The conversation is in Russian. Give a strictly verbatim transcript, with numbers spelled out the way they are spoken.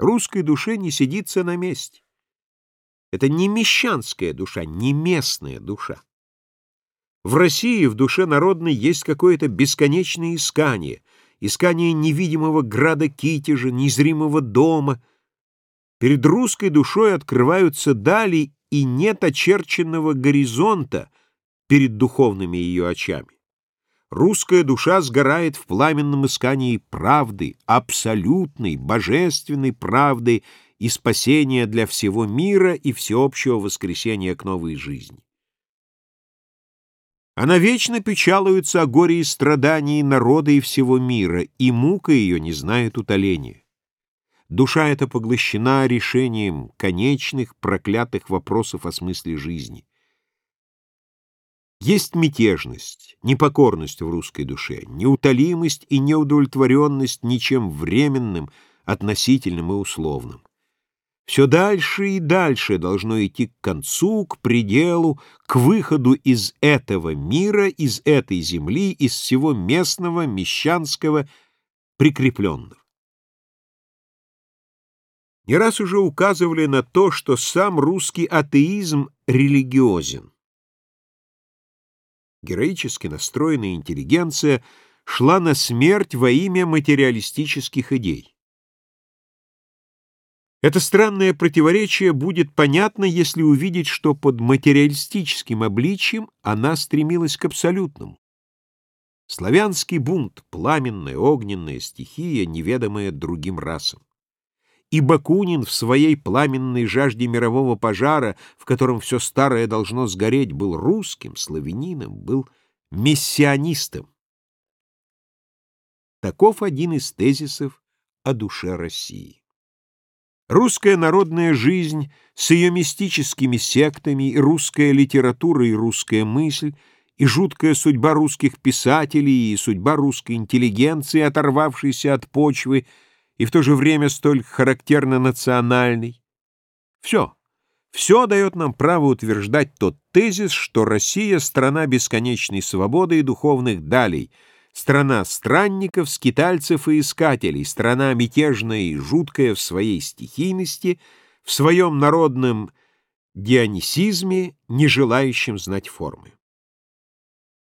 Русской душе не сидится на месте. Это не мещанская душа, не местная душа. В России в душе народной есть какое-то бесконечное искание, искание невидимого града Китежа, незримого дома. Перед русской душой открываются дали, и нет очерченного горизонта перед духовными ее очами. Русская душа сгорает в пламенном искании правды, абсолютной, божественной правды и спасения для всего мира и всеобщего воскресения к новой жизни. Она вечно печалуется о горе и страдании народа и всего мира, и мука ее не знает утоления. Душа эта поглощена решением конечных, проклятых вопросов о смысле жизни. Есть мятежность, непокорность в русской душе, неутолимость и неудовлетворенность ничем временным, относительным и условным. Все дальше и дальше должно идти к концу, к пределу, к выходу из этого мира, из этой земли, из всего местного, мещанского, прикрепленного. Не раз уже указывали на то, что сам русский атеизм религиозен. Героически настроенная интеллигенция шла на смерть во имя материалистических идей. Это странное противоречие будет понятно, если увидеть, что под материалистическим обличием она стремилась к абсолютному. Славянский бунт — пламенная, огненная стихия, неведомая другим расам. И Бакунин в своей пламенной жажде мирового пожара, в котором все старое должно сгореть, был русским, славянином, был мессианистом. Таков один из тезисов о душе России. Русская народная жизнь с ее мистическими сектами, и русская литература, и русская мысль, и жуткая судьба русских писателей, и судьба русской интеллигенции, оторвавшейся от почвы, и в то же время столь характерно национальный. Все, все дает нам право утверждать тот тезис, что Россия — страна бесконечной свободы и духовных далей, страна странников, скитальцев и искателей, страна мятежная и жуткая в своей стихийности, в своем народном дионисизме, не желающем знать формы.